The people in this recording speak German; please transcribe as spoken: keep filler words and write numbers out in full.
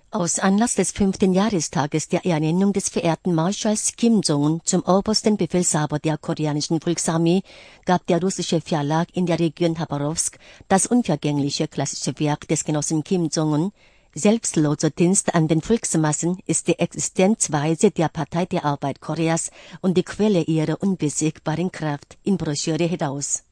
Aus Anlass des fünften Jahrestages der Ernennung des verehrten Marschalls Kim Jong-un zum obersten Befehlshaber der koreanischen Volksarmee gab der russische Verlag in der Region Chabarowsk das unvergängliche klassische Werk des Genossen Kim Jong-un Selbstloser Dienst an den Volksmassen ist die Existenzweise der Partei der Arbeit Koreas und die Quelle ihrer unbesiegbaren Kraft in Broschüre heraus.